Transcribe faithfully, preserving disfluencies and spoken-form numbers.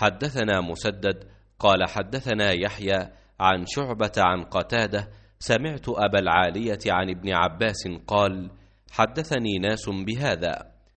حدثنا مسدد قال حدثنا يحيى عن شعبة عن قتادة سمعت أبا العالية عن ابن عباس قال حدثني ناس بهذا.